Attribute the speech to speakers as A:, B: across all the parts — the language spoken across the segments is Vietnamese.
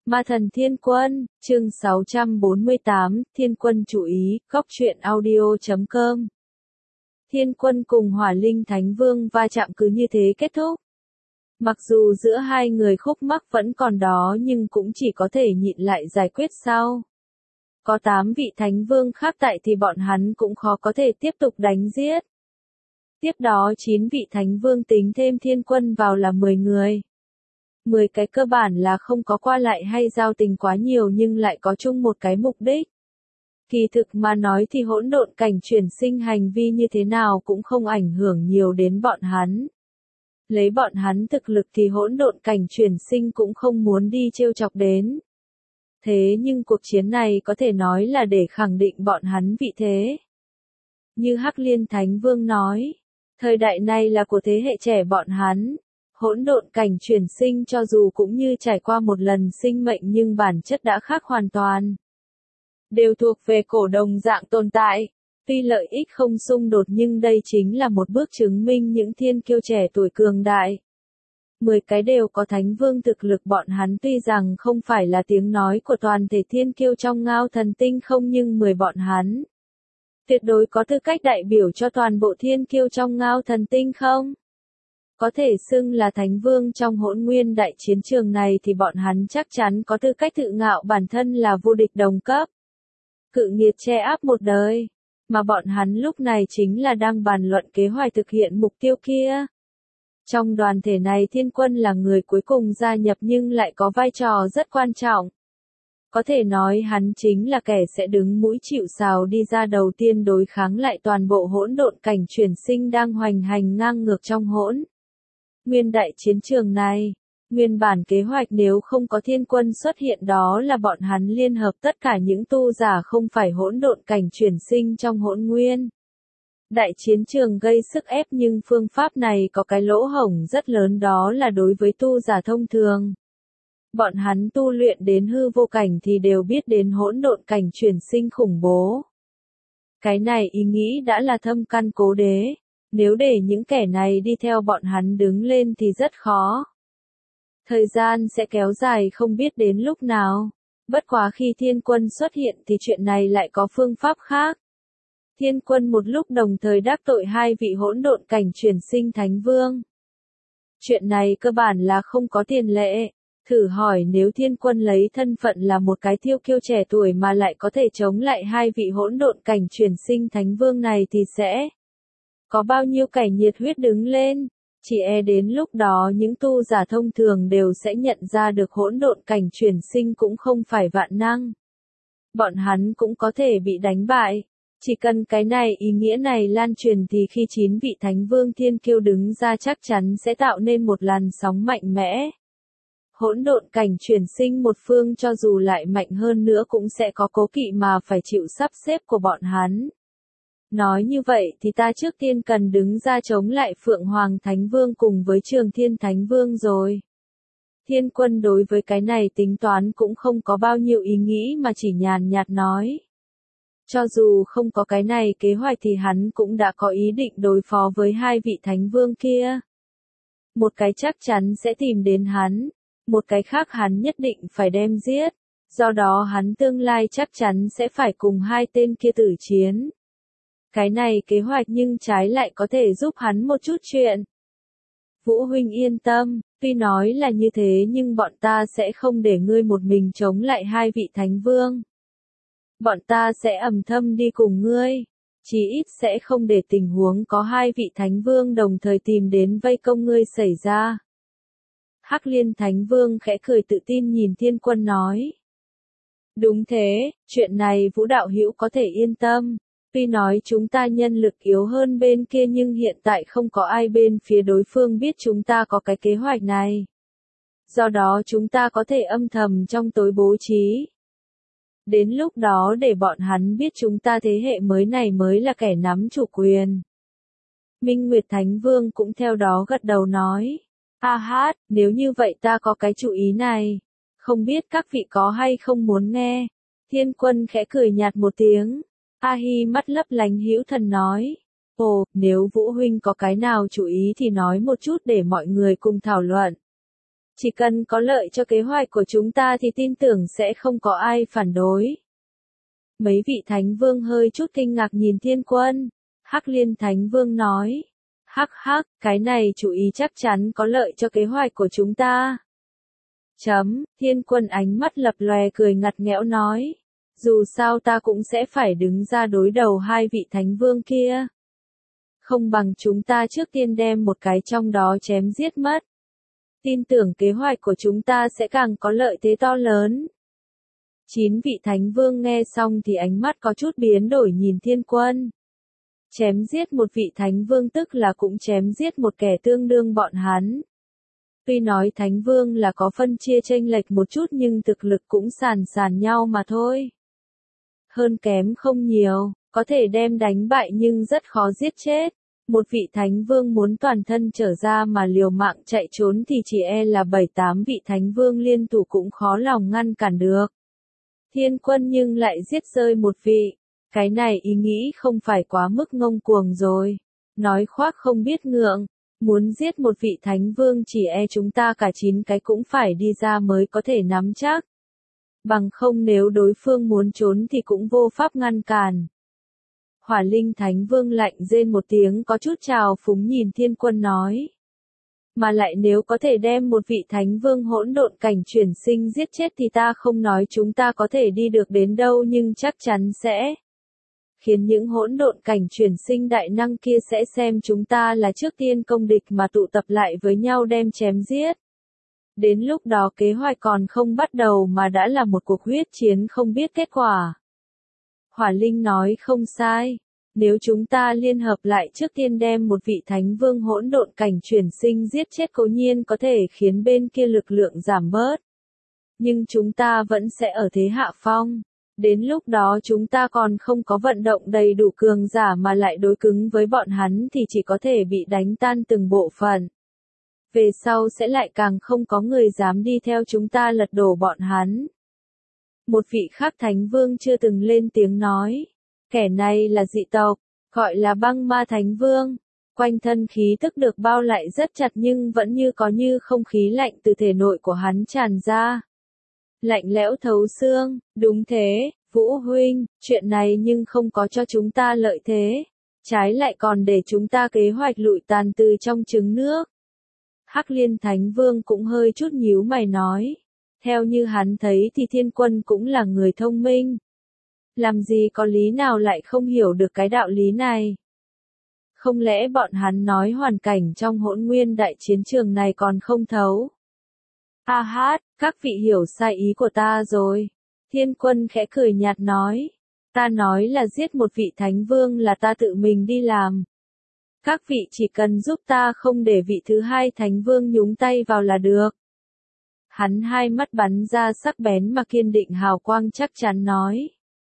A: Ma thần Thiên Quân, chương 648, Thiên Quân chú ý, góc truyện audio.com. Thiên Quân cùng Hỏa Linh Thánh Vương va chạm cứ như thế kết thúc. Mặc dù giữa hai người khúc mắc vẫn còn đó nhưng cũng chỉ có thể nhịn lại giải quyết sau. Có 8 vị Thánh Vương khác tại thì bọn hắn cũng khó có thể tiếp tục đánh giết. Tiếp đó 9 vị Thánh Vương tính thêm Thiên Quân vào là 10 người. 10 cái cơ bản là không có qua lại hay giao tình quá nhiều nhưng lại có chung một cái mục đích. Kỳ thực mà nói thì hỗn độn cảnh chuyển sinh hành vi như thế nào cũng không ảnh hưởng nhiều đến bọn hắn. Lấy bọn hắn thực lực thì hỗn độn cảnh chuyển sinh cũng không muốn đi trêu chọc đến. Thế nhưng cuộc chiến này có thể nói là để khẳng định bọn hắn vị thế. Như Hắc Liên Thánh Vương nói, thời đại này là của thế hệ trẻ bọn hắn. Hỗn độn cảnh chuyển sinh cho dù cũng như trải qua một lần sinh mệnh nhưng bản chất đã khác hoàn toàn. Đều thuộc về cổ đồng dạng tồn tại. Tuy lợi ích không xung đột nhưng đây chính là một bước chứng minh những thiên kiêu trẻ tuổi cường đại. 10 cái đều có Thánh Vương thực lực bọn hắn tuy rằng không phải là tiếng nói của toàn thể thiên kiêu trong Ngao Thần Tinh không nhưng 10 bọn hắn tuyệt đối có tư cách đại biểu cho toàn bộ thiên kiêu trong Ngao Thần Tinh không? Có thể xưng là Thánh Vương trong hỗn nguyên đại chiến trường này thì bọn hắn chắc chắn có tư cách tự ngạo bản thân là vô địch đồng cấp. Cự nghiệt che áp một đời. Mà bọn hắn lúc này chính là đang bàn luận kế hoạch thực hiện mục tiêu kia. Trong đoàn thể này Thiên Quân là người cuối cùng gia nhập nhưng lại có vai trò rất quan trọng. Có thể nói hắn chính là kẻ sẽ đứng mũi chịu sào đi ra đầu tiên đối kháng lại toàn bộ hỗn độn cảnh chuyển sinh đang hoành hành ngang ngược trong hỗn nguyên đại chiến trường này. Nguyên bản kế hoạch nếu không có Thiên Quân xuất hiện đó là bọn hắn liên hợp tất cả những tu giả không phải hỗn độn cảnh chuyển sinh trong hỗn nguyên đại chiến trường gây sức ép nhưng phương pháp này có cái lỗ hổng rất lớn đó là đối với tu giả thông thường. Bọn hắn tu luyện đến hư vô cảnh thì đều biết đến hỗn độn cảnh chuyển sinh khủng bố. Cái này ý nghĩ đã là thâm căn cố đế. Nếu để những kẻ này đi theo bọn hắn đứng lên thì rất khó. Thời gian sẽ kéo dài không biết đến lúc nào. Bất quá khi Thiên Quân xuất hiện thì chuyện này lại có phương pháp khác. Thiên Quân một lúc đồng thời đắc tội 2 vị hỗn độn cảnh chuyển sinh Thánh Vương. Chuyện này cơ bản là không có tiền lệ. Thử hỏi nếu Thiên Quân lấy thân phận là một cái thiêu kiêu trẻ tuổi mà lại có thể chống lại 2 vị hỗn độn cảnh chuyển sinh Thánh Vương này thì sẽ có bao nhiêu kẻ nhiệt huyết đứng lên. Chỉ đến lúc đó những tu giả thông thường đều sẽ nhận ra được hỗn độn cảnh chuyển sinh cũng không phải vạn năng. Bọn hắn cũng có thể bị đánh bại. Chỉ cần cái này ý nghĩa này lan truyền thì khi 9 vị Thánh Vương thiên kiêu đứng ra chắc chắn sẽ tạo nên một làn sóng mạnh mẽ. Hỗn độn cảnh chuyển sinh một phương cho dù lại mạnh hơn nữa cũng sẽ có cố kỵ mà phải chịu sắp xếp của bọn hắn. Nói như vậy thì ta trước tiên cần đứng ra chống lại Phượng Hoàng Thánh Vương cùng với Trường Thiên Thánh Vương rồi. Thiên Quân đối với cái này tính toán cũng không có bao nhiêu ý nghĩ mà chỉ nhàn nhạt nói. Cho dù không có cái này kế hoạch thì hắn cũng đã có ý định đối phó với 2 vị Thánh Vương kia. Một cái chắc chắn sẽ tìm đến hắn, một cái khác hắn nhất định phải đem giết, do đó hắn tương lai chắc chắn sẽ phải cùng 2 tên kia tử chiến. Cái này kế hoạch nhưng trái lại có thể giúp hắn một chút chuyện. Vũ huynh yên tâm, tuy nói là như thế nhưng bọn ta sẽ không để ngươi một mình chống lại 2 vị Thánh Vương. Bọn ta sẽ ầm thầm đi cùng ngươi, chí ít sẽ không để tình huống có 2 vị Thánh Vương đồng thời tìm đến vây công ngươi xảy ra. Hắc Liên Thánh Vương khẽ cười tự tin nhìn Thiên Quân nói. Đúng thế, chuyện này Vũ đạo hữu có thể yên tâm. Tuy nói chúng ta nhân lực yếu hơn bên kia nhưng hiện tại không có ai bên phía đối phương biết chúng ta có cái kế hoạch này. Do đó chúng ta có thể âm thầm trong tối bố trí. Đến lúc đó để bọn hắn biết chúng ta thế hệ mới này mới là kẻ nắm chủ quyền. Minh Nguyệt Thánh Vương cũng theo đó gật đầu nói. Nếu như vậy ta có cái chủ ý này. Không biết các vị có hay không muốn nghe. Thiên Quân khẽ cười nhạt một tiếng. A-hi mắt lấp lánh hữu thần nói. Ồ, nếu Vũ huynh có cái nào chủ ý thì nói một chút để mọi người cùng thảo luận. Chỉ cần có lợi cho kế hoạch của chúng ta thì tin tưởng sẽ không có ai phản đối. Mấy vị thánh vương hơi chút kinh ngạc nhìn Thiên Quân. Hắc Liên Thánh Vương nói. Hắc hắc, cái này chủ ý chắc chắn có lợi cho kế hoạch của chúng ta. Thiên Quân ánh mắt lập lòe cười ngặt nghẽo nói. Dù sao ta cũng sẽ phải đứng ra đối đầu hai vị thánh vương kia. Không bằng chúng ta trước tiên đem một cái trong đó chém giết mất. Tin tưởng kế hoạch của chúng ta sẽ càng có lợi thế to lớn. 9 vị thánh vương nghe xong thì ánh mắt có chút biến đổi nhìn Thiên Quân. Chém giết một vị thánh vương tức là cũng chém giết một kẻ tương đương bọn hắn. Tuy nói thánh vương là có phân chia chênh lệch một chút nhưng thực lực cũng sàn nhau mà thôi. Hơn kém không nhiều, có thể đem đánh bại nhưng rất khó giết chết. Một vị thánh vương muốn toàn thân trở ra mà liều mạng chạy trốn thì chỉ e là 7-8 vị thánh vương liên thủ cũng khó lòng ngăn cản được. Thiên Quân nhưng lại giết rơi một vị. Cái này ý nghĩ không phải quá mức ngông cuồng rồi. Nói khoác không biết ngượng. Muốn giết một vị thánh vương chỉ e chúng ta cả 9 cái cũng phải đi ra mới có thể nắm chắc. Bằng không nếu đối phương muốn trốn thì cũng vô pháp ngăn cản. Hỏa Linh Thánh Vương lạnh rên một tiếng có chút trào phúng nhìn Thiên Quân nói. Mà lại nếu có thể đem một vị thánh vương hỗn độn cảnh chuyển sinh giết chết thì ta không nói chúng ta có thể đi được đến đâu nhưng chắc chắn sẽ khiến những hỗn độn cảnh chuyển sinh đại năng kia sẽ xem chúng ta là trước tiên công địch mà tụ tập lại với nhau đem chém giết. Đến lúc đó kế hoạch còn không bắt đầu mà đã là một cuộc huyết chiến không biết kết quả. Hỏa Linh nói không sai. Nếu chúng ta liên hợp lại trước tiên đem một vị thánh vương hỗn độn cảnh chuyển sinh giết chết cố nhiên có thể khiến bên kia lực lượng giảm bớt. Nhưng chúng ta vẫn sẽ ở thế hạ phong. Đến lúc đó chúng ta còn không có vận động đầy đủ cường giả mà lại đối cứng với bọn hắn thì chỉ có thể bị đánh tan từng bộ phận. Về sau sẽ lại càng không có người dám đi theo chúng ta lật đổ bọn hắn. Một vị khác thánh vương chưa từng lên tiếng nói. Kẻ này là dị tộc, gọi là băng ma thánh vương. Quanh thân khí tức được bao lại rất chặt nhưng vẫn như không khí lạnh từ thể nội của hắn tràn ra. Lạnh lẽo thấu xương, đúng thế, Vũ huynh, chuyện này nhưng không có cho chúng ta lợi thế. Trái lại còn để chúng ta kế hoạch lụi tàn từ trong trứng nước. Hắc Liên Thánh Vương cũng hơi chút nhíu mày nói. Theo như hắn thấy thì Thiên Quân cũng là người thông minh. Làm gì có lý nào lại không hiểu được cái đạo lý này? Không lẽ bọn hắn nói hoàn cảnh trong hỗn nguyên đại chiến trường này còn không thấu? Ha ha, các vị hiểu sai ý của ta rồi. Thiên Quân khẽ cười nhạt nói. Ta nói là giết một vị thánh vương là ta tự mình đi làm. Các vị chỉ cần giúp ta không để vị thứ hai thánh vương nhúng tay vào là được. Hắn hai mắt bắn ra sắc bén mà kiên định hào quang chắc chắn nói.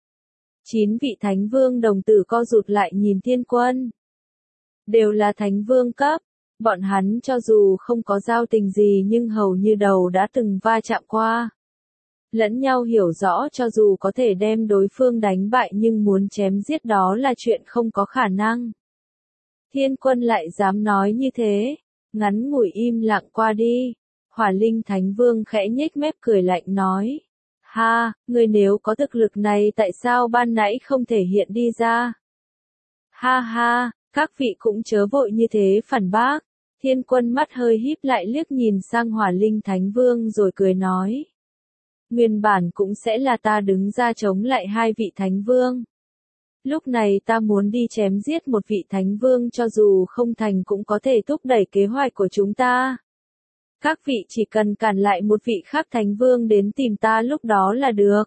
A: 9 vị thánh vương đồng tử co rụt lại nhìn Thiên Quân. Đều là thánh vương cấp, bọn hắn cho dù không có giao tình gì nhưng hầu như đầu đã từng va chạm qua. Lẫn nhau hiểu rõ cho dù có thể đem đối phương đánh bại nhưng muốn chém giết đó là chuyện không có khả năng. Thiên Quân lại dám nói như thế, ngắn ngủi im lặng qua đi. Hỏa Linh Thánh Vương khẽ nhếch mép cười lạnh nói. Ha, người nếu có thực lực này tại sao ban nãy không thể hiện đi ra? Ha ha, các vị cũng chớ vội như thế phản bác. Thiên Quân mắt hơi híp lại liếc nhìn sang Hỏa Linh Thánh Vương rồi cười nói. Nguyên bản cũng sẽ là ta đứng ra chống lại hai vị Thánh Vương. Lúc này ta muốn đi chém giết một vị Thánh Vương cho dù không thành cũng có thể thúc đẩy kế hoạch của chúng ta. Các vị chỉ cần cản lại một vị khác Thánh Vương đến tìm ta lúc đó là được.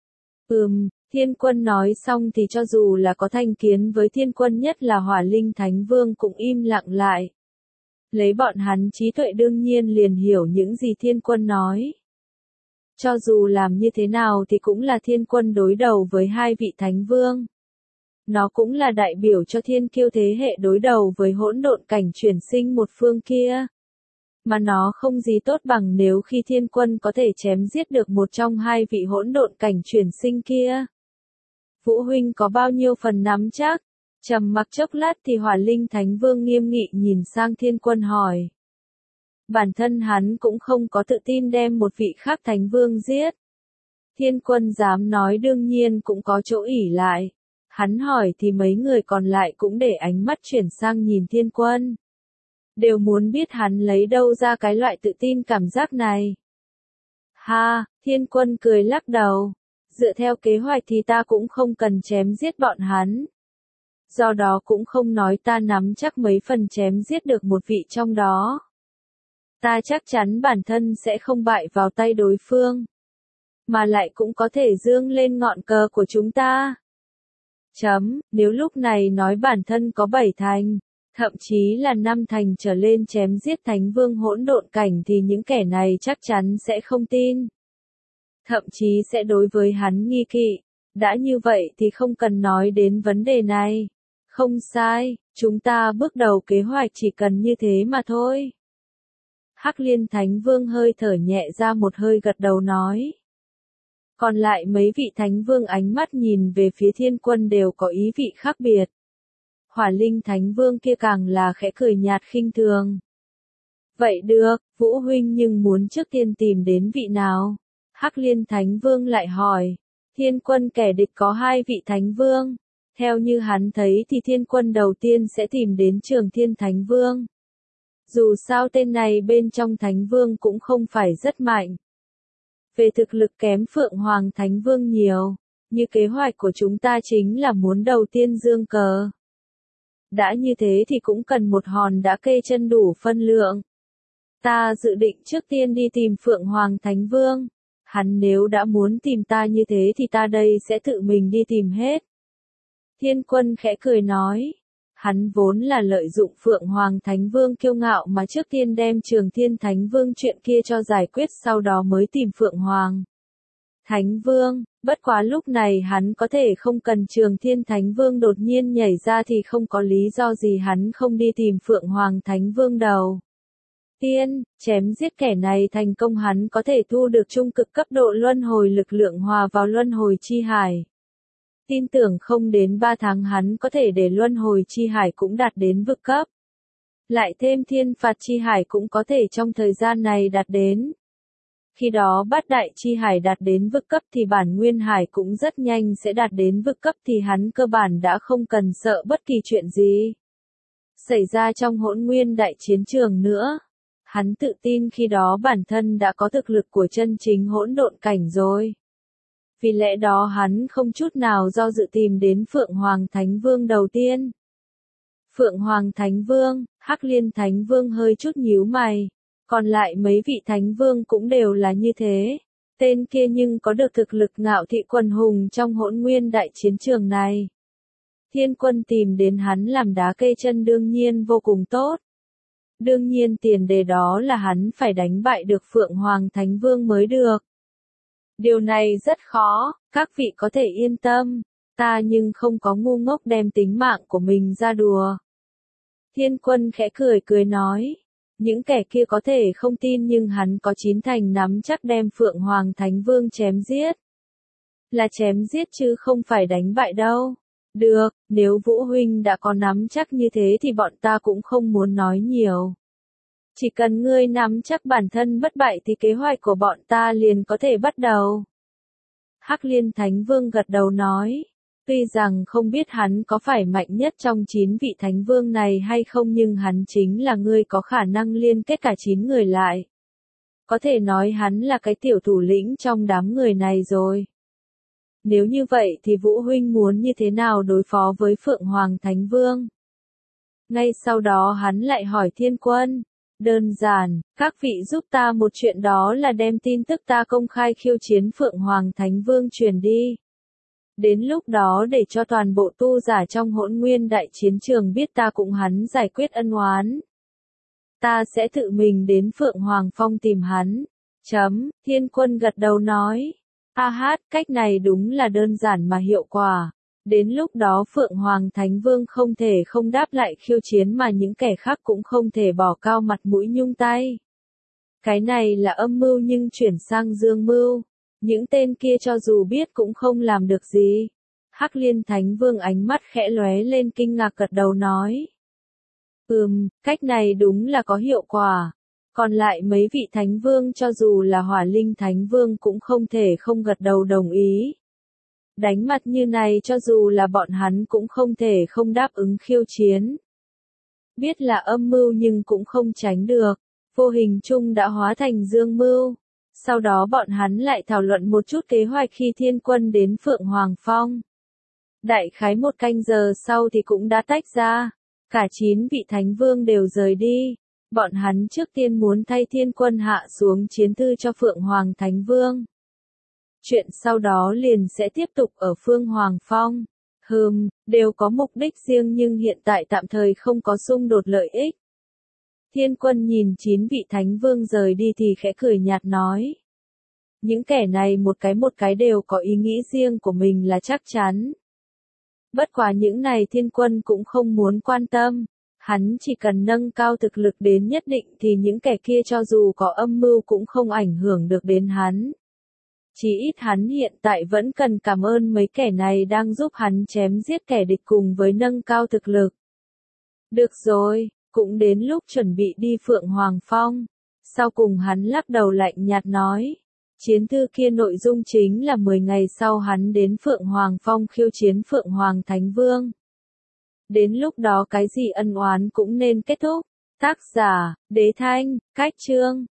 A: Thiên Quân nói xong thì cho dù là có thành kiến với Thiên Quân nhất là Hỏa Linh Thánh Vương cũng im lặng lại. Lấy bọn hắn trí tuệ đương nhiên liền hiểu những gì Thiên Quân nói. Cho dù làm như thế nào thì cũng là Thiên Quân đối đầu với hai vị Thánh Vương. Nó cũng là đại biểu cho thiên kiêu thế hệ đối đầu với hỗn độn cảnh chuyển sinh một phương kia. Mà nó không gì tốt bằng nếu khi Thiên Quân có thể chém giết được một trong hai vị hỗn độn cảnh chuyển sinh kia. Vũ huynh có bao nhiêu phần nắm chắc? Trầm mặc chốc lát thì Hỏa Linh Thánh Vương nghiêm nghị nhìn sang Thiên Quân hỏi. Bản thân hắn cũng không có tự tin đem một vị khác thánh vương giết. Thiên Quân dám nói đương nhiên cũng có chỗ ỷ lại. Hắn hỏi thì mấy người còn lại cũng để ánh mắt chuyển sang nhìn Thiên Quân. Đều muốn biết hắn lấy đâu ra cái loại tự tin cảm giác này. Ha, Thiên Quân cười lắc đầu. Dựa theo kế hoạch thì ta cũng không cần chém giết bọn hắn. Do đó cũng không nói ta nắm chắc mấy phần chém giết được một vị trong đó. Ta chắc chắn bản thân sẽ không bại vào tay đối phương. Mà lại cũng có thể dương lên ngọn cờ của chúng ta. Nếu lúc này nói bản thân có 7 thành, thậm chí là 5 thành trở lên chém giết thánh vương hỗn độn cảnh thì những kẻ này chắc chắn sẽ không tin. Thậm chí sẽ đối với hắn nghi kỵ. Đã như vậy thì không cần nói đến vấn đề này. Không sai, chúng ta bước đầu kế hoạch chỉ cần như thế mà thôi. Hắc Liên Thánh Vương hơi thở nhẹ ra một hơi gật đầu nói. Còn lại mấy vị Thánh Vương ánh mắt nhìn về phía Thiên Quân đều có ý vị khác biệt. Hỏa Linh Thánh Vương kia càng là khẽ cười nhạt khinh thường. Vậy được, Vũ Huynh nhưng muốn trước tiên tìm đến vị nào? Hắc Liên Thánh Vương lại hỏi. Thiên Quân kẻ địch có 2 vị Thánh Vương. Theo như hắn thấy thì Thiên Quân đầu tiên sẽ tìm đến Trường Thiên Thánh Vương. Dù sao tên này bên trong Thánh Vương cũng không phải rất mạnh. Về thực lực kém Phượng Hoàng Thánh Vương nhiều, như kế hoạch của chúng ta chính là muốn đầu tiên dương cờ. Đã như thế thì cũng cần một hòn đá kê chân đủ phân lượng. Ta dự định trước tiên đi tìm Phượng Hoàng Thánh Vương. Hắn nếu đã muốn tìm ta như thế thì ta đây sẽ tự mình đi tìm hết. Thiên Quân khẽ cười nói. Hắn vốn là lợi dụng Phượng Hoàng Thánh Vương kiêu ngạo mà trước tiên đem Trường Thiên Thánh Vương chuyện kia cho giải quyết sau đó mới tìm Phượng Hoàng Thánh Vương. Bất quá lúc này hắn có thể không cần Trường Thiên Thánh Vương đột nhiên nhảy ra thì không có lý do gì hắn không đi tìm Phượng Hoàng Thánh Vương đầu tiên, chém giết kẻ này thành công hắn có thể thu được trung cực cấp độ luân hồi lực lượng hòa vào luân hồi chi hải. Tin tưởng không đến 3 tháng hắn có thể để luân hồi chi hải cũng đạt đến vực cấp. Lại thêm thiên phạt chi hải cũng có thể trong thời gian này đạt đến. Khi đó bát đại chi hải đạt đến vực cấp thì bản nguyên hải cũng rất nhanh sẽ đạt đến vực cấp thì hắn cơ bản đã không cần sợ bất kỳ chuyện gì xảy ra trong hỗn nguyên đại chiến trường nữa. Hắn tự tin khi đó bản thân đã có thực lực của chân chính hỗn độn cảnh rồi. Vì lẽ đó hắn không chút nào do dự tìm đến Phượng Hoàng Thánh Vương đầu tiên. Phượng Hoàng Thánh Vương, Hắc Liên Thánh Vương hơi chút nhíu mày. Còn lại mấy vị Thánh Vương cũng đều là như thế. Tên kia nhưng có được thực lực ngạo thị quần hùng trong hỗn nguyên đại chiến trường này. Thiên Quân tìm đến hắn làm đá kê chân đương nhiên vô cùng tốt. Đương nhiên tiền đề đó là hắn phải đánh bại được Phượng Hoàng Thánh Vương mới được. Điều này rất khó, các vị có thể yên tâm, ta nhưng không có ngu ngốc đem tính mạng của mình ra đùa. Thiên Quân khẽ cười nói, những kẻ kia có thể không tin nhưng hắn có 9 thành nắm chắc đem Phượng Hoàng Thánh Vương chém giết. Là chém giết chứ không phải đánh bại đâu. Được, nếu Vũ Huynh đã có nắm chắc như thế thì bọn ta cũng không muốn nói nhiều. Chỉ cần ngươi nắm chắc bản thân bất bại thì kế hoạch của bọn ta liền có thể bắt đầu. Hắc Liên Thánh Vương gật đầu nói. Tuy rằng không biết hắn có phải mạnh nhất trong 9 vị Thánh Vương này hay không nhưng hắn chính là người có khả năng liên kết cả 9 người lại. Có thể nói hắn là cái tiểu thủ lĩnh trong đám người này rồi. Nếu như vậy thì Vũ Huynh muốn như thế nào đối phó với Phượng Hoàng Thánh Vương? Ngay sau đó hắn lại hỏi Thiên Quân. Đơn giản, các vị giúp ta một chuyện đó là đem tin tức ta công khai khiêu chiến Phượng Hoàng Thánh Vương truyền đi. Đến lúc đó để cho toàn bộ tu giả trong hỗn nguyên đại chiến trường biết ta cùng hắn giải quyết ân oán. Ta sẽ tự mình đến Phượng Hoàng Phong tìm hắn. Thiên Quân gật đầu nói. Cách này đúng là đơn giản mà hiệu quả. Đến lúc đó Phượng Hoàng Thánh Vương không thể không đáp lại khiêu chiến mà những kẻ khác cũng không thể bỏ cao mặt mũi nhung tay. Cái này là âm mưu nhưng chuyển sang dương mưu. Những tên kia cho dù biết cũng không làm được gì. Hắc Liên Thánh Vương ánh mắt khẽ lóe lên kinh ngạc gật đầu nói. Cách này đúng là có hiệu quả. Còn lại mấy vị thánh vương cho dù là Hỏa Linh Thánh Vương cũng không thể không gật đầu đồng ý. Đánh mặt như này cho dù là bọn hắn cũng không thể không đáp ứng khiêu chiến. Biết là âm mưu nhưng cũng không tránh được, vô hình chung đã hóa thành dương mưu. Sau đó bọn hắn lại thảo luận một chút kế hoạch khi Thiên Quân đến Phượng Hoàng Phong. Đại khái 1 canh giờ sau thì cũng đã tách ra, cả 9 vị thánh vương đều rời đi. Bọn hắn trước tiên muốn thay Thiên Quân hạ xuống chiến thư cho Phượng Hoàng Thánh Vương. Chuyện sau đó liền sẽ tiếp tục ở Phương Hoàng Phong. Đều có mục đích riêng nhưng hiện tại tạm thời không có xung đột lợi ích. Thiên Quân nhìn 9 vị thánh vương rời đi thì khẽ cười nhạt nói. Những kẻ này một cái đều có ý nghĩ riêng của mình là chắc chắn. Bất quá những này Thiên Quân cũng không muốn quan tâm. Hắn chỉ cần nâng cao thực lực đến nhất định thì những kẻ kia cho dù có âm mưu cũng không ảnh hưởng được đến hắn. Chỉ ít hắn hiện tại vẫn cần cảm ơn mấy kẻ này đang giúp hắn chém giết kẻ địch cùng với nâng cao thực lực. Được rồi, cũng đến lúc chuẩn bị đi Phượng Hoàng Phong. Sau cùng hắn lắc đầu lạnh nhạt nói. Chiến thư kia nội dung chính là 10 ngày sau hắn đến Phượng Hoàng Phong khiêu chiến Phượng Hoàng Thánh Vương. Đến lúc đó cái gì ân oán cũng nên kết thúc. Tác giả, Đế Thanh, Cách Chương.